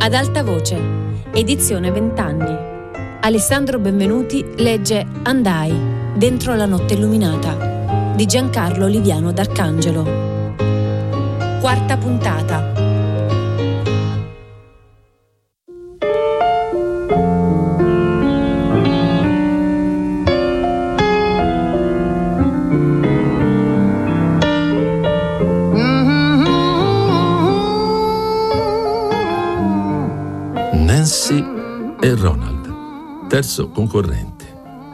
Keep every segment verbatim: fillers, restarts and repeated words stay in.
Ad alta voce, edizione vent'anni. Alessandro Benvenuti legge Andai, dentro la notte illuminata, di Giancarlo Oliviano d'Arcangelo. Quarta puntata. Nancy e Ronald, terzo concorrente.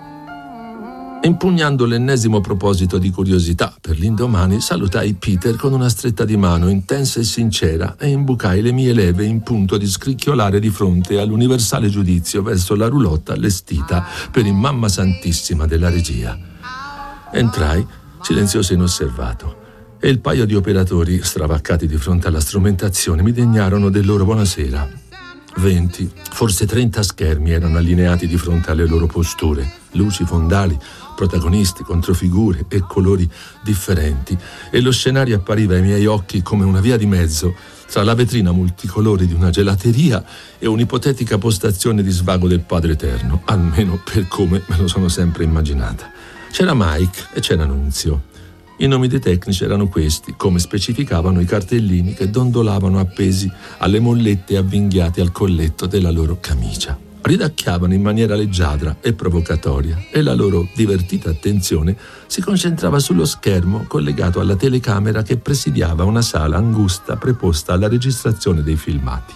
Impugnando l'ennesimo proposito di curiosità per l'indomani, salutai Peter con una stretta di mano intensa e sincera e imbucai le mie leve in punto di scricchiolare di fronte all'universale giudizio verso la roulotte allestita per il mamma santissima della regia. Entrai, silenzioso e inosservato, e il paio di operatori, stravaccati di fronte alla strumentazione, mi degnarono del loro buonasera. Venti, forse trenta schermi erano allineati di fronte alle loro posture, luci, fondali, protagonisti, controfigure e colori differenti, e lo scenario appariva ai miei occhi come una via di mezzo tra la vetrina multicolore di una gelateria e un'ipotetica postazione di svago del Padre Eterno, almeno per come me lo sono sempre immaginata. C'era Mike e c'era Nunzio. I nomi dei tecnici erano questi, come specificavano i cartellini che dondolavano appesi alle mollette avvinghiate al colletto della loro camicia. Ridacchiavano in maniera leggiadra e provocatoria e la loro divertita attenzione si concentrava sullo schermo collegato alla telecamera che presidiava una sala angusta preposta alla registrazione dei filmati.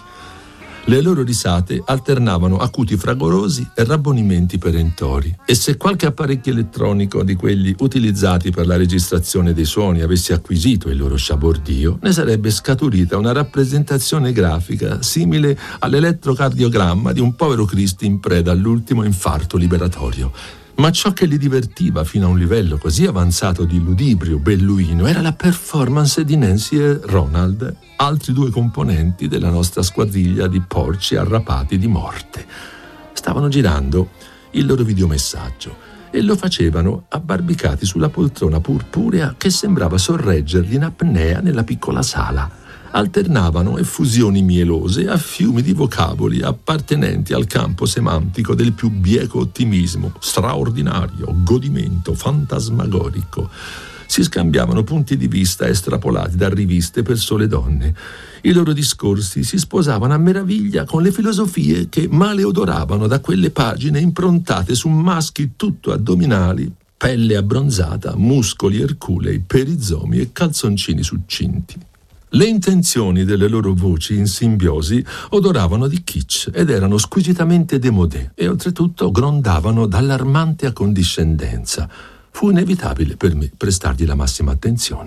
Le loro risate alternavano acuti fragorosi e rabbonimenti perentori, e se qualche apparecchio elettronico di quelli utilizzati per la registrazione dei suoni avesse acquisito il loro sciabordio, ne sarebbe scaturita una rappresentazione grafica simile all'elettrocardiogramma di un povero Cristo in preda all'ultimo infarto liberatorio. Ma ciò che li divertiva fino a un livello così avanzato di ludibrio belluino era la performance di Nancy e Ronald, altri due componenti della nostra squadriglia di porci arrapati di morte. Stavano girando il loro videomessaggio e lo facevano abbarbicati sulla poltrona purpurea che sembrava sorreggerli in apnea nella piccola sala. Alternavano effusioni mielose a fiumi di vocaboli appartenenti al campo semantico del più bieco ottimismo, straordinario, godimento, fantasmagorico. Si scambiavano punti di vista estrapolati da riviste per sole donne. I loro discorsi si sposavano a meraviglia con le filosofie che maleodoravano da quelle pagine improntate su maschi tutto addominali, pelle abbronzata, muscoli erculei, perizomi e calzoncini succinti. Le intenzioni delle loro voci in simbiosi odoravano di kitsch ed erano squisitamente démodé e oltretutto grondavano d'allarmante accondiscendenza. Fu inevitabile per me prestargli la massima attenzione.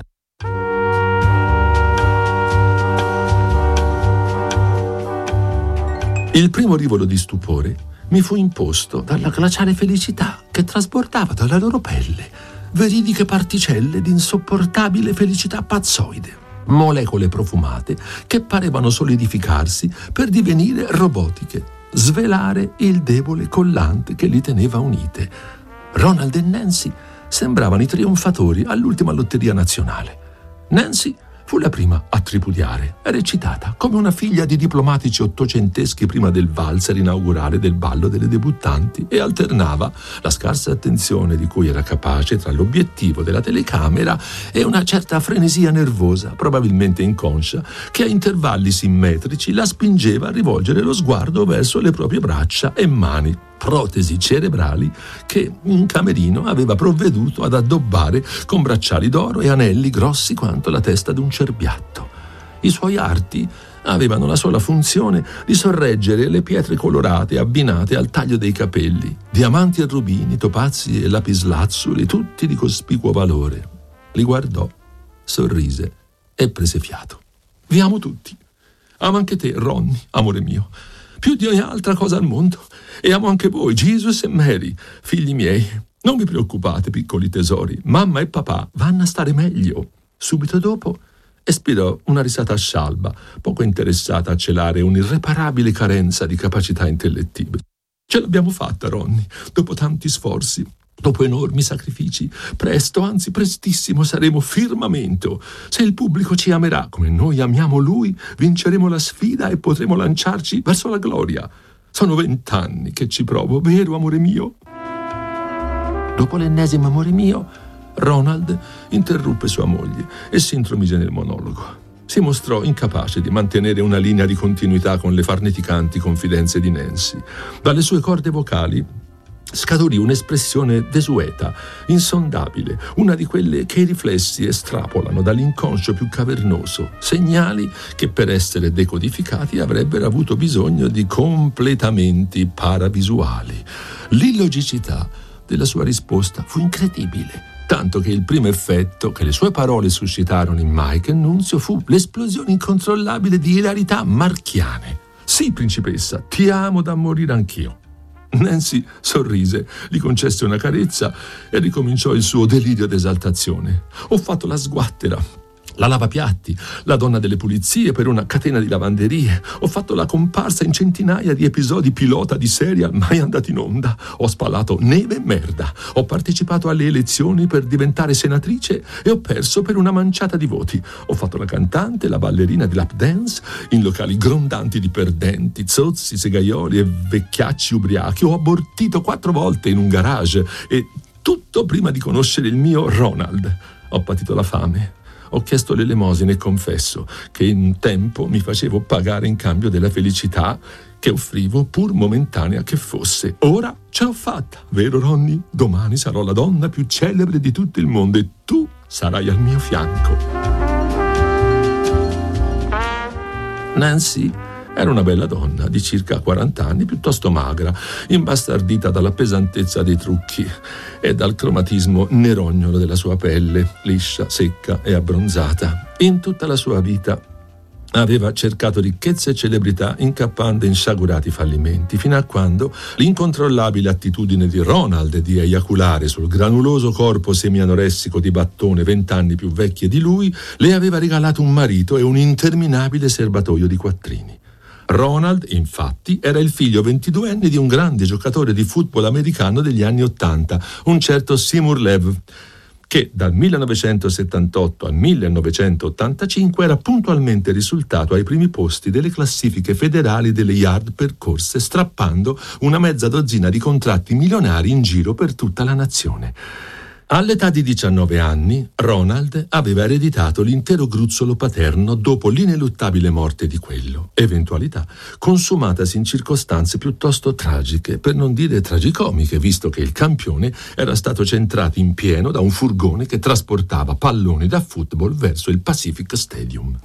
Il primo rivolo di stupore mi fu imposto dalla glaciale felicità che trasbordava dalla loro pelle, veridiche particelle di insopportabile felicità pazzoide. Molecole profumate che parevano solidificarsi per divenire robotiche, svelare il debole collante che li teneva unite. Ronald e Nancy sembravano i trionfatori all'ultima lotteria nazionale. Nancy fu la prima a tripudiare, era eccitata come una figlia di diplomatici ottocenteschi prima del valzer inaugurale del ballo delle debuttanti, e alternava la scarsa attenzione di cui era capace tra l'obiettivo della telecamera e una certa frenesia nervosa, probabilmente inconscia, che a intervalli simmetrici la spingeva a rivolgere lo sguardo verso le proprie braccia e mani, protesi cerebrali che un camerino aveva provveduto ad addobbare con bracciali d'oro e anelli grossi quanto la testa d'un cerbiatto. I suoi arti avevano la sola funzione di sorreggere le pietre colorate abbinate al taglio dei capelli, diamanti e rubini, topazi e lapislazzuli, tutti di cospicuo valore. Li guardò, sorrise e prese fiato. Vi amo tutti. Amo anche te, Ronny, amore mio, più di ogni altra cosa al mondo. E amo anche voi, Jesus e Mary, figli miei. Non vi preoccupate, piccoli tesori, mamma e papà vanno a stare meglio. Subito dopo espirò una risata scialba, poco interessata a celare un'irreparabile carenza di capacità intellettive. Ce l'abbiamo fatta, Ronny, dopo tanti sforzi. Dopo enormi sacrifici, presto, anzi prestissimo, saremo firmamento. Se il pubblico ci amerà come noi amiamo lui, vinceremo la sfida e potremo lanciarci verso la gloria. Sono vent'anni che ci provo, vero amore mio? Dopo l'ennesimo amore mio, Ronald interruppe sua moglie e si intromise nel monologo. Si mostrò incapace di mantenere una linea di continuità con le farneticanti confidenze di Nancy. Dalle sue corde vocali scaturì un'espressione desueta, insondabile, una di quelle che i riflessi estrapolano dall'inconscio più cavernoso, segnali che per essere decodificati avrebbero avuto bisogno di completamenti paravisuali. L'illogicità della sua risposta fu incredibile, tanto che il primo effetto che le sue parole suscitarono in Mike e Nunzio fu l'esplosione incontrollabile di ilarità marchiane. «Sì, principessa, ti amo da morire anch'io». Nancy sorrise, gli concesse una carezza e ricominciò il suo delirio d'esaltazione. «Ho fatto la sguattera, la lavapiatti, la donna delle pulizie per una catena di lavanderie. Ho fatto la comparsa in centinaia di episodi pilota di serial mai andati in onda. Ho spallato neve e merda. Ho partecipato alle elezioni per diventare senatrice e ho perso per una manciata di voti. Ho fatto la cantante, la ballerina di lap dance in locali grondanti di perdenti, zozzi, segaioli e vecchiacci ubriachi. Ho abortito quattro volte in un garage e tutto prima di conoscere il mio Ronald. Ho patito la fame. Ho chiesto l'elemosina e confesso che in un tempo mi facevo pagare in cambio della felicità che offrivo, pur momentanea che fosse. Ora ce l'ho fatta, vero Ronny? Domani sarò la donna più celebre di tutto il mondo e tu sarai al mio fianco. Nancy era una bella donna di circa quaranta anni, piuttosto magra, imbastardita dalla pesantezza dei trucchi e dal cromatismo nerognolo della sua pelle, liscia, secca e abbronzata. In tutta la sua vita aveva cercato ricchezza e celebrità incappando in sciagurati fallimenti, fino a quando l'incontrollabile attitudine di Ronald di eiaculare sul granuloso corpo semianoressico di Battone vent'anni più vecchie di lui le aveva regalato un marito e un interminabile serbatoio di quattrini. Ronald, infatti, era il figlio ventiduenne di un grande giocatore di football americano degli anni Ottanta, un certo Seymour Lev, che dal millenovecentosettantotto al millenovecentottantacinque era puntualmente risultato ai primi posti delle classifiche federali delle yard percorse, strappando una mezza dozzina di contratti milionari in giro per tutta la nazione. All'età di diciannove anni, Ronald aveva ereditato l'intero gruzzolo paterno dopo l'ineluttabile morte di quello, eventualità consumatasi in circostanze piuttosto tragiche, per non dire tragicomiche, visto che il campione era stato centrato in pieno da un furgone che trasportava palloni da football verso il Pacific Stadium.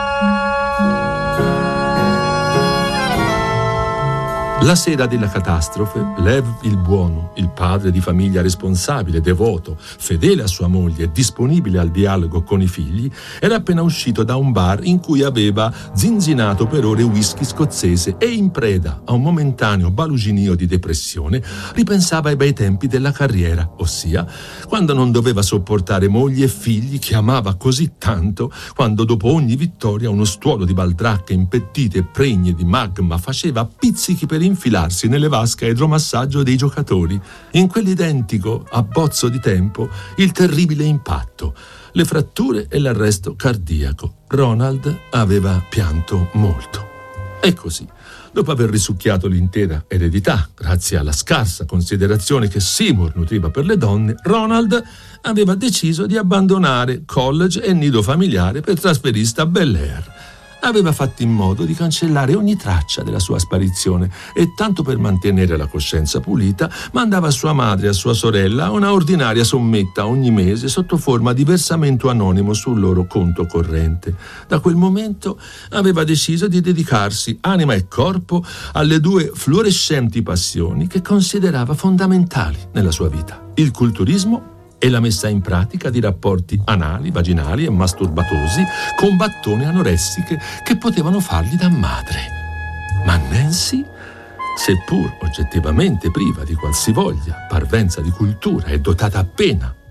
La sera della catastrofe, Lev il buono, il padre di famiglia responsabile, devoto, fedele a sua moglie e disponibile al dialogo con i figli, era appena uscito da un bar in cui aveva zinzinato per ore whisky scozzese e, in preda a un momentaneo baluginio di depressione, ripensava ai bei tempi della carriera, ossia quando non doveva sopportare mogli e figli che amava così tanto, quando dopo ogni vittoria uno stuolo di baldracche impettite e pregne di magma faceva pizzichi per infilarsi nelle vasche a idromassaggio dei giocatori. In quell'identico abbozzo di tempo, il terribile impatto, le fratture e l'arresto cardiaco. Ronald aveva pianto molto. E così, dopo aver risucchiato l'intera eredità, grazie alla scarsa considerazione che Seymour nutriva per le donne, Ronald aveva deciso di abbandonare college e nido familiare per trasferirsi a Bel Air. Aveva fatto in modo di cancellare ogni traccia della sua sparizione e, tanto per mantenere la coscienza pulita, mandava a sua madre e a sua sorella una ordinaria sommetta ogni mese sotto forma di versamento anonimo sul loro conto corrente. Da quel momento aveva deciso di dedicarsi anima e corpo alle due fluorescenti passioni che considerava fondamentali nella sua vita: il culturismo e la messa in pratica di rapporti anali, vaginali e masturbatosi con battone anoressiche che potevano fargli da madre. Ma Nancy, seppur oggettivamente priva di qualsivoglia parvenza di cultura e dotata appena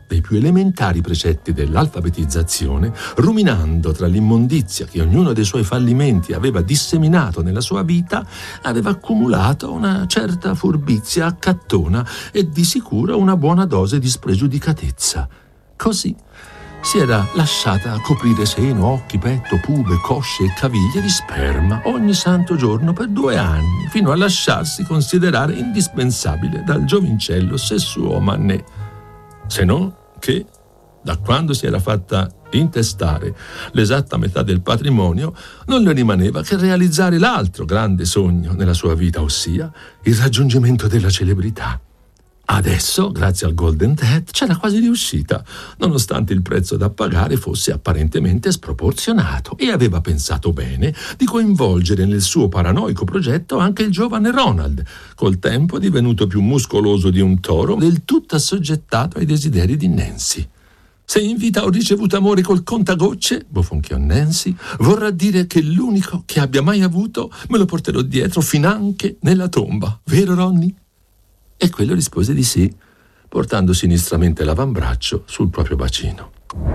dei più elementari precetti dell'alfabetizzazione, ruminando tra l'immondizia che ognuno dei suoi fallimenti aveva disseminato nella sua vita, aveva accumulato una certa furbizia accattona e di sicuro una buona dose di spregiudicatezza. Così si era lasciata coprire seno, occhi, petto, pube, cosce e caviglie di sperma ogni santo giorno per due anni, fino a lasciarsi considerare indispensabile dal giovincello sessuomane. Se no che, da quando si era fatta intestare l'esatta metà del patrimonio, non le rimaneva che realizzare l'altro grande sogno nella sua vita, ossia il raggiungimento della celebrità. Adesso, grazie al Golden Death, c'era quasi riuscita, nonostante il prezzo da pagare fosse apparentemente sproporzionato, e aveva pensato bene di coinvolgere nel suo paranoico progetto anche il giovane Ronald, col tempo divenuto più muscoloso di un toro, del tutto assoggettato ai desideri di Nancy. Se in vita ho ricevuto amore col contagocce, bofonchiò Nancy, vorrà dire che l'unico che abbia mai avuto me lo porterò dietro finanche nella tomba, vero Ronny? E quello rispose di sì, portando sinistramente l'avambraccio sul proprio bacino.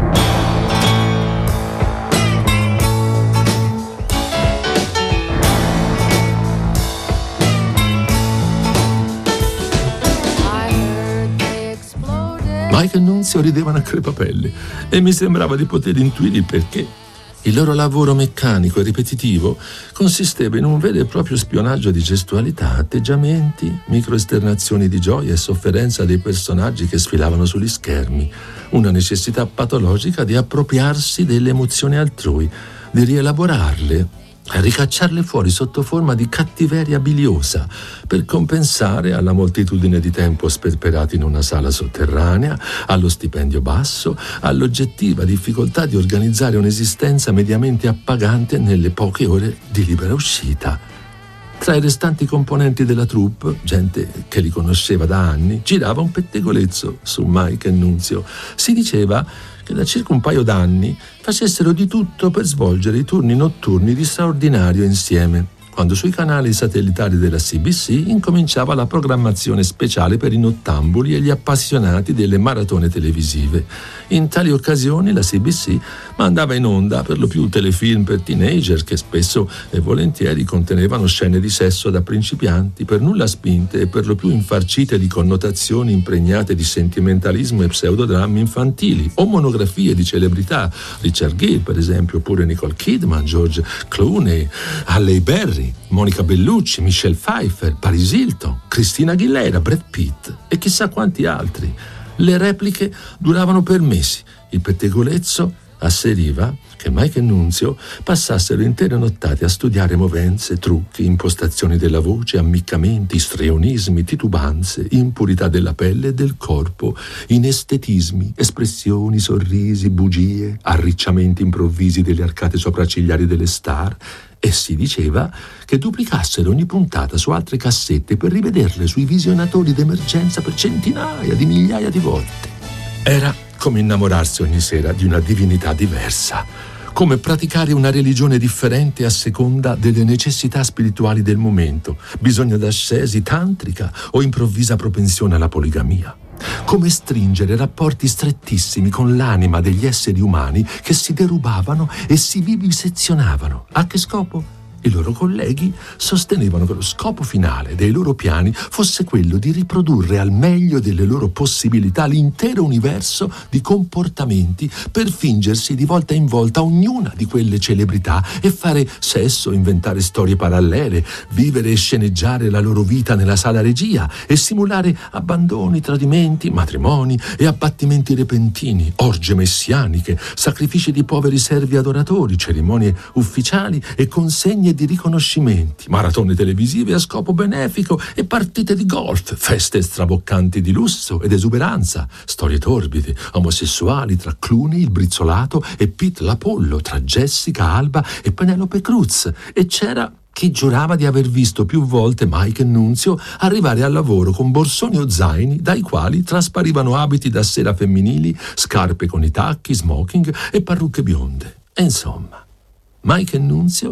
Mike e Nunzio ridevano a crepapelle e mi sembrava di poter intuire il perché. Il loro lavoro meccanico e ripetitivo consisteva in un vero e proprio spionaggio di gestualità, atteggiamenti, microesternazioni di gioia e sofferenza dei personaggi che sfilavano sugli schermi, una necessità patologica di appropriarsi delle emozioni altrui, di rielaborarle, ricacciarle fuori sotto forma di cattiveria biliosa per compensare alla moltitudine di tempo sperperato in una sala sotterranea, allo stipendio basso, all'oggettiva difficoltà di organizzare un'esistenza mediamente appagante nelle poche ore di libera uscita. Tra i restanti componenti della troupe, gente che li conosceva da anni, girava un pettegolezzo su Mike e Nunzio. Si diceva che da circa un paio d'anni facessero di tutto per svolgere i turni notturni di straordinario insieme, quando sui canali satellitari della C B C incominciava la programmazione speciale per i nottambuli e gli appassionati delle maratone televisive. In tali occasioni la C B C mandava in onda per lo più telefilm per teenager che spesso e volentieri contenevano scene di sesso da principianti, per nulla spinte e per lo più infarcite di connotazioni impregnate di sentimentalismo e pseudodrammi infantili, o monografie di celebrità, Richard Gere per esempio, oppure Nicole Kidman, George Clooney, Halle Berry, Monica Bellucci, Michelle Pfeiffer, Paris Hilton, Christina Aguilera, Brad Pitt e chissà quanti altri. Le repliche duravano per mesi. Il pettegolezzo asseriva che Mike e Nunzio passassero intere nottate a studiare movenze, trucchi, impostazioni della voce, ammiccamenti, strionismi, titubanze, impurità della pelle e del corpo, inestetismi, espressioni, sorrisi, bugie, arricciamenti improvvisi delle arcate sopraccigliari delle star. E si diceva che duplicassero ogni puntata su altre cassette per rivederle sui visionatori d'emergenza per centinaia di migliaia di volte. Era come innamorarsi ogni sera di una divinità diversa, come praticare una religione differente a seconda delle necessità spirituali del momento, bisogno d'ascesi, tantrica o improvvisa propensione alla poligamia. Come stringere rapporti strettissimi con l'anima degli esseri umani che si derubavano e si vivisezionavano. A che scopo? I loro colleghi sostenevano che lo scopo finale dei loro piani fosse quello di riprodurre al meglio delle loro possibilità l'intero universo di comportamenti per fingersi di volta in volta ognuna di quelle celebrità e fare sesso, inventare storie parallele, vivere e sceneggiare la loro vita nella sala regia e simulare abbandoni, tradimenti, matrimoni e abbattimenti repentini, orge messianiche, sacrifici di poveri servi adoratori, cerimonie ufficiali e consegne di riconoscimenti, maratone televisive a scopo benefico e partite di golf, feste straboccanti di lusso ed esuberanza, storie torbide, omosessuali tra Clooney, il brizzolato, e Pete l'Apollo, tra Jessica Alba e Penelope Cruz. E c'era chi giurava di aver visto più volte Mike e Nunzio arrivare al lavoro con borsoni o zaini dai quali trasparivano abiti da sera femminili, scarpe con i tacchi, smoking e parrucche bionde. E insomma, Mike e Nunzio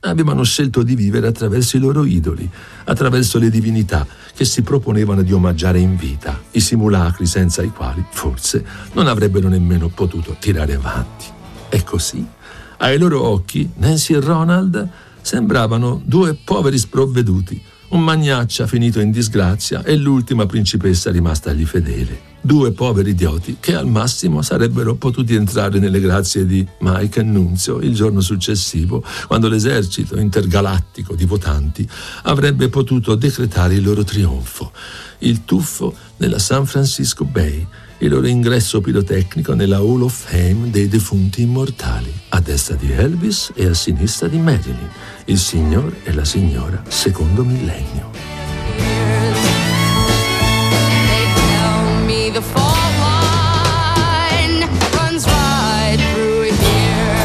avevano scelto di vivere attraverso i loro idoli, attraverso le divinità che si proponevano di omaggiare in vita, i simulacri senza i quali, forse, non avrebbero nemmeno potuto tirare avanti. E così, ai loro occhi, Nancy e Ronald sembravano due poveri sprovveduti, un magnaccia finito in disgrazia e l'ultima principessa rimastagli fedele. Due poveri idioti che al massimo sarebbero potuti entrare nelle grazie di Mike e Nunzio il giorno successivo, quando l'esercito intergalattico di votanti avrebbe potuto decretare il loro trionfo, il tuffo nella San Francisco Bay, il loro ingresso pirotecnico nella Hall of Fame dei defunti immortali, a destra di Elvis e a sinistra di Marilyn, il signor e la signora secondo millennio. The fall line runs right through here.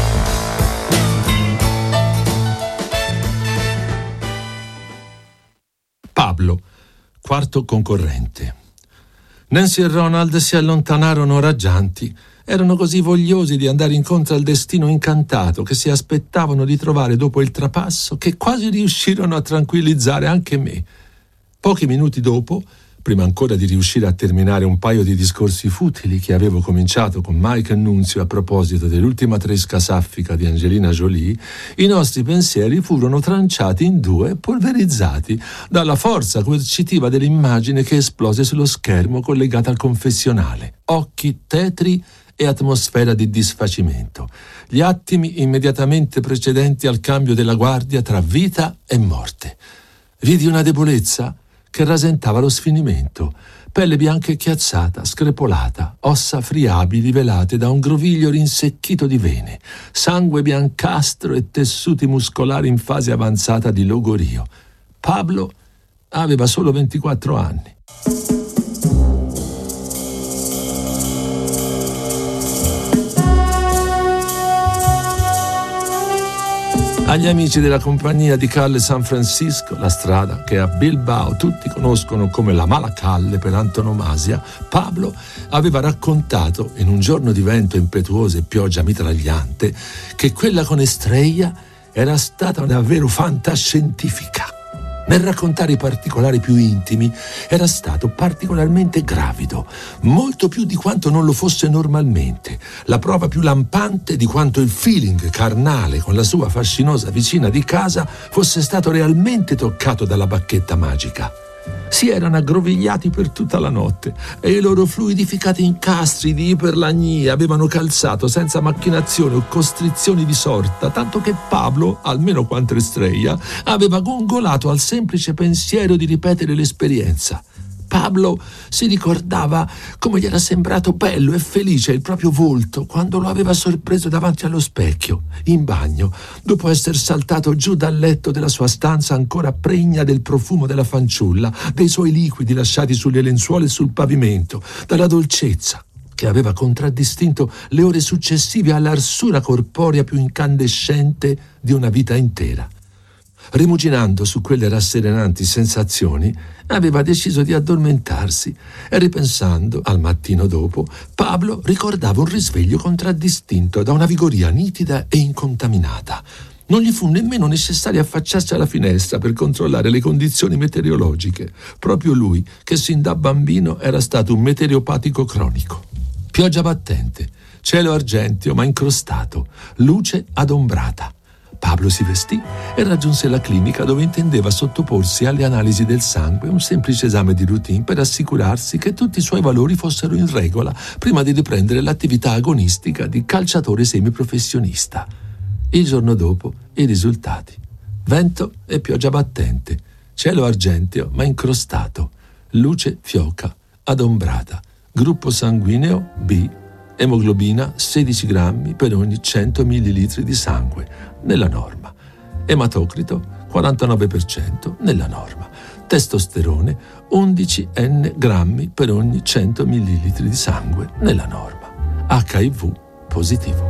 Pablo, quarto concorrente. Nancy e Ronald si allontanarono raggianti. Erano così vogliosi di andare incontro al destino incantato che si aspettavano di trovare dopo il trapasso che quasi riuscirono a tranquillizzare anche me. Pochi minuti dopo, prima ancora di riuscire a terminare un paio di discorsi futili che avevo cominciato con Mike e Nunzio a proposito dell'ultima tresca saffica di Angelina Jolie, i nostri pensieri furono tranciati in due e polverizzati dalla forza coercitiva dell'immagine che esplose sullo schermo collegata al confessionale. Occhi tetri e atmosfera di disfacimento. Gli attimi immediatamente precedenti al cambio della guardia tra vita e morte. Vidi una debolezza che rasentava lo sfinimento, pelle bianca e chiazzata, screpolata, ossa friabili velate da un groviglio rinsecchito di vene, sangue biancastro e tessuti muscolari in fase avanzata di logorio. Pablo aveva solo ventiquattro anni. Agli amici della compagnia di Calle San Francisco, la strada che a Bilbao tutti conoscono come la Mala Calle per antonomasia, Pablo aveva raccontato, in un giorno di vento impetuoso e pioggia mitragliante, che quella con Estrella era stata davvero fantascientifica. Nel raccontare i particolari più intimi era stato particolarmente gravido, molto più di quanto non lo fosse normalmente, la prova più lampante di quanto il feeling carnale con la sua fascinosa vicina di casa fosse stato realmente toccato dalla bacchetta magica. Si erano aggrovigliati per tutta la notte e i loro fluidificati incastri di iperlagnia avevano calzato senza macchinazione o costrizioni di sorta, tanto che Pablo, almeno quanto Estrella, aveva gongolato al semplice pensiero di ripetere l'esperienza. Pablo si ricordava come gli era sembrato bello e felice il proprio volto quando lo aveva sorpreso davanti allo specchio, in bagno, dopo essere saltato giù dal letto della sua stanza ancora pregna del profumo della fanciulla, dei suoi liquidi lasciati sulle lenzuola e sul pavimento, dalla dolcezza che aveva contraddistinto le ore successive all'arsura corporea più incandescente di una vita intera. Rimuginando su quelle rasserenanti sensazioni, aveva deciso di addormentarsi e, ripensando al mattino dopo, Pablo ricordava un risveglio contraddistinto da una vigoria nitida e incontaminata. Non gli fu nemmeno necessario affacciarsi alla finestra per controllare le condizioni meteorologiche. Proprio lui, che sin da bambino era stato un meteoropatico cronico. Pioggia battente, cielo argenteo ma incrostato, luce adombrata. Pablo si vestì e raggiunse la clinica dove intendeva sottoporsi alle analisi del sangue, un semplice esame di routine per assicurarsi che tutti i suoi valori fossero in regola prima di riprendere l'attività agonistica di calciatore semiprofessionista. Il giorno dopo i risultati: vento e pioggia battente, cielo argenteo ma incrostato, luce fioca, adombrata, gruppo sanguigno B, emoglobina sedici grammi per ogni cento millilitri di sangue, nella norma. Ematocrito quarantanove per cento, nella norma. Testosterone undici N grammi per ogni cento millilitri di sangue, nella norma. H I V positivo.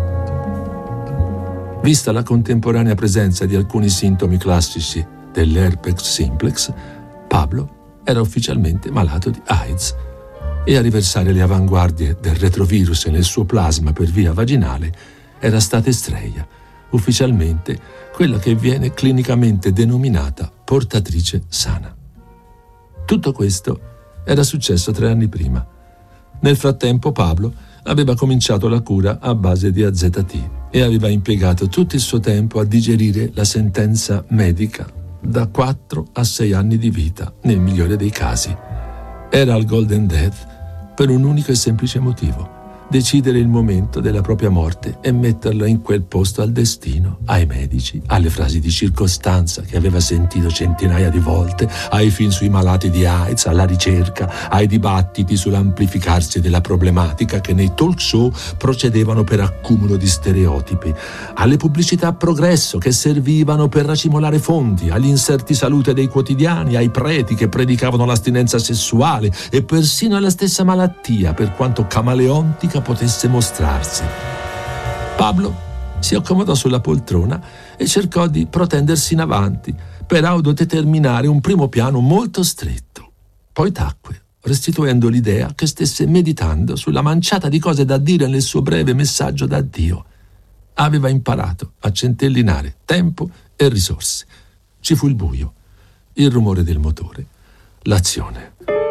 Vista la contemporanea presenza di alcuni sintomi classici dell'herpes simplex, Pablo era ufficialmente malato di AIDS. E a riversare le avanguardie del retrovirus nel suo plasma per via vaginale era stata Estrella, ufficialmente quella che viene clinicamente denominata portatrice sana. Tutto questo era successo tre anni prima. Nel frattempo Pablo aveva cominciato la cura a base di A Z T e aveva impiegato tutto il suo tempo a digerire la sentenza medica da quattro a sei anni di vita, nel migliore dei casi. Era al Golden Death per un unico e semplice motivo: decidere il momento della propria morte e metterla in quel posto al destino, ai medici, alle frasi di circostanza che aveva sentito centinaia di volte, ai film sui malati di AIDS, alla ricerca, ai dibattiti sull'amplificarsi della problematica che nei talk show procedevano per accumulo di stereotipi, alle pubblicità a progresso che servivano per racimolare fondi, agli inserti salute dei quotidiani, ai preti che predicavano l'astinenza sessuale e persino alla stessa malattia, per quanto camaleontica potesse mostrarsi. Pablo si accomodò sulla poltrona e cercò di protendersi in avanti per autodeterminare un primo piano molto stretto. Poi tacque, restituendo l'idea che stesse meditando sulla manciata di cose da dire nel suo breve messaggio d'addio. Aveva imparato a centellinare tempo e risorse. Ci fu il buio, il rumore del motore, l'azione.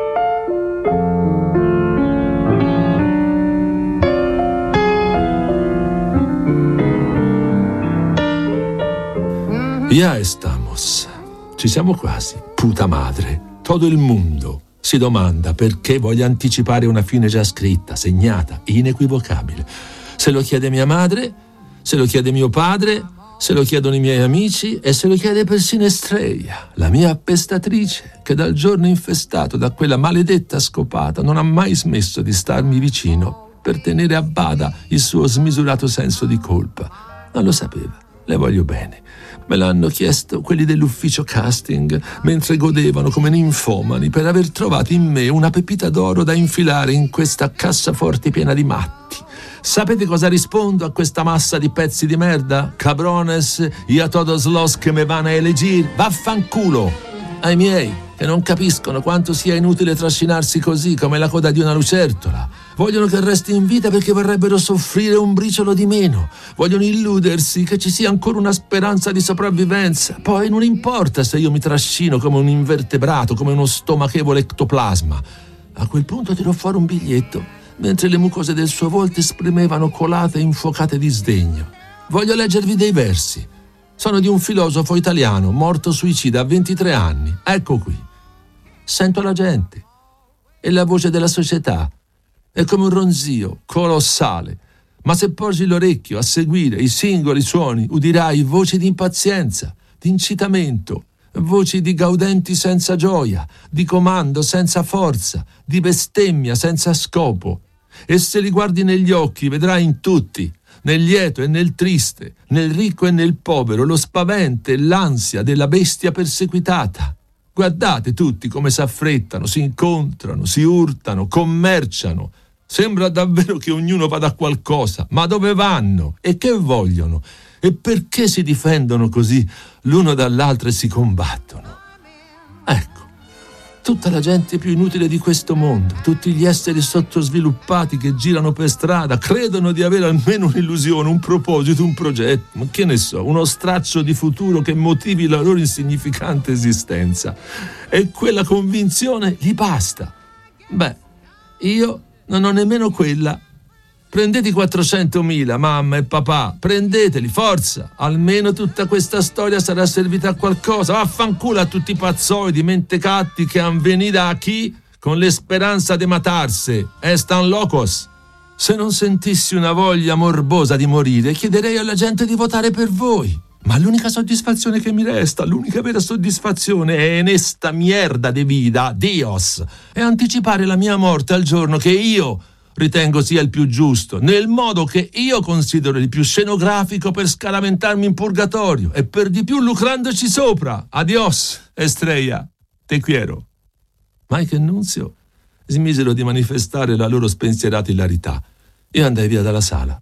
Ya estamos. Ci siamo quasi. Puta madre. Todo il mondo si domanda perché voglia anticipare una fine già scritta, segnata, inequivocabile. Se lo chiede mia madre, se lo chiede mio padre, se lo chiedono i miei amici e se lo chiede persino Estrella, la mia appestatrice, che dal giorno infestato da quella maledetta scopata non ha mai smesso di starmi vicino per tenere a bada il suo smisurato senso di colpa. Non lo sapeva. Le voglio bene. Me l'hanno chiesto quelli dell'ufficio casting mentre godevano come ninfomani per aver trovato in me una pepita d'oro da infilare in questa cassaforti piena di matti. Sapete cosa rispondo a questa massa di pezzi di merda? Cabrones y a todos los que me van a elegir. Vaffanculo! Ai miei, che non capiscono quanto sia inutile trascinarsi così come la coda di una lucertola. Vogliono che resti in vita perché vorrebbero soffrire un briciolo di meno. Vogliono illudersi che ci sia ancora una speranza di sopravvivenza. Poi non importa se io mi trascino come un invertebrato, come uno stomachevole ectoplasma. A quel punto tirò fuori un biglietto, mentre le mucose del suo volto esprimevano colate e infuocate di sdegno. Voglio leggervi dei versi. Sono di un filosofo italiano, morto suicida a ventitré anni. Ecco qui. Sento la gente e la voce della società. È come un ronzio colossale, ma se porgi l'orecchio a seguire i singoli suoni udirai voci di impazienza, di incitamento, voci di gaudenti senza gioia, di comando senza forza, di bestemmia senza scopo. E se li guardi negli occhi vedrai in tutti, nel lieto e nel triste, nel ricco e nel povero, lo spavento e l'ansia della bestia perseguitata. Guardate tutti come s'affrettano, si incontrano, si urtano, commerciano. Sembra davvero che ognuno vada a qualcosa, ma dove vanno? E che vogliono? E perché si difendono così l'uno dall'altro e si combattono? Ecco, tutta la gente più inutile di questo mondo, tutti gli esseri sottosviluppati che girano per strada, credono di avere almeno un'illusione, un proposito, un progetto, ma che ne so, uno straccio di futuro che motivi la loro insignificante esistenza. E quella convinzione gli basta. Beh, io non ho nemmeno quella. Prendete i quattrocentomila, mamma e papà, prendeteli, forza, almeno tutta questa storia sarà servita a qualcosa. Vaffanculo a tutti i pazzoidi, mentecatti che han venida a chi con l'esperanza de matarse, estan locos. Se non sentissi una voglia morbosa di morire, chiederei alla gente di votare per voi. Ma l'unica soddisfazione che mi resta, l'unica vera soddisfazione è en esta mierda de vida, Dios, è anticipare la mia morte al giorno che io ritengo sia il più giusto, nel modo che io considero il più scenografico per scaraventarmi in purgatorio e per di più lucrandoci sopra. Adios, Estrella, te quiero. Mike e Nunzio smisero di manifestare la loro spensierata ilarità. Io andai via dalla sala.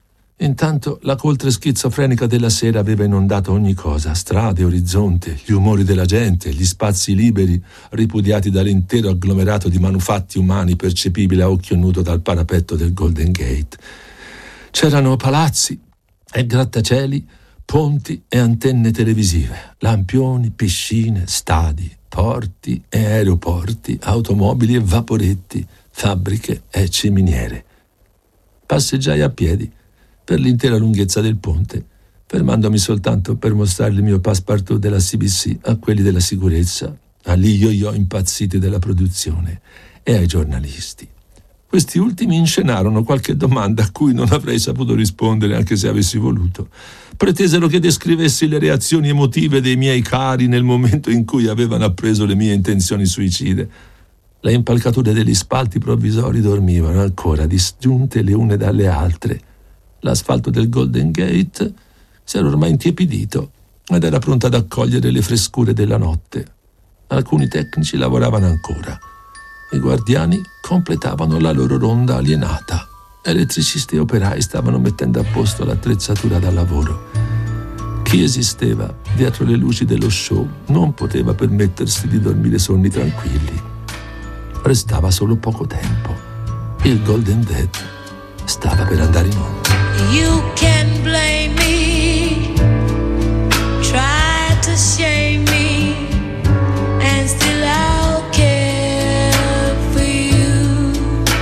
Intanto la coltre schizofrenica della sera aveva inondato ogni cosa, strade, orizzonte, gli umori della gente, gli spazi liberi ripudiati dall'intero agglomerato di manufatti umani percepibile a occhio nudo dal parapetto del Golden Gate. C'erano palazzi e grattacieli ponti e antenne televisive, lampioni, piscine, stadi, porti e aeroporti, automobili e vaporetti, fabbriche e ciminiere. Passeggiai a piedi per l'intera lunghezza del ponte, fermandomi soltanto per mostrare il mio passepartout della C B C a quelli della sicurezza, agli yo-yo impazziti della produzione e ai giornalisti. Questi ultimi inscenarono qualche domanda a cui non avrei saputo rispondere anche se avessi voluto. Pretesero che descrivessi le reazioni emotive dei miei cari nel momento in cui avevano appreso le mie intenzioni suicide. Le impalcature degli spalti provvisori dormivano ancora disgiunte le une dalle altre. L'asfalto del Golden Gate si era ormai intiepidito ed era pronto ad accogliere le frescure della notte. Alcuni tecnici lavoravano ancora. I guardiani completavano la loro ronda alienata. Elettricisti e operai stavano mettendo a posto l'attrezzatura da lavoro. Chi esisteva dietro le luci dello show non poteva permettersi di dormire sonni tranquilli. Restava solo poco tempo. Il Golden Dead stava per andare in onda. You can blame me, try to shame me, and still I'll care for you.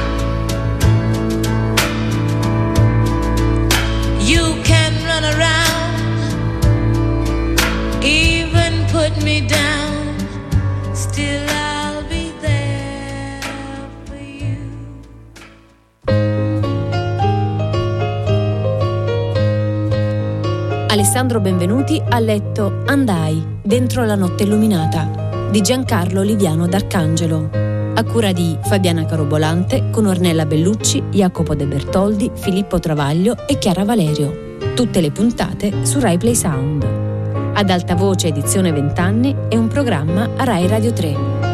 You can run around, even put me down, still I'll be there for you. Alessandro Benvenuti ha letto Andai, dentro la notte illuminata, di Giancarlo Liviano d'Arcangelo, a cura di Fabiana Carobolante, con Ornella Bellucci, Jacopo De Bertoldi, Filippo Travaglio e Chiara Valerio. Tutte le puntate su Rai Play Sound. Ad alta voce edizione vent'anni è un programma a Rai Radio tre.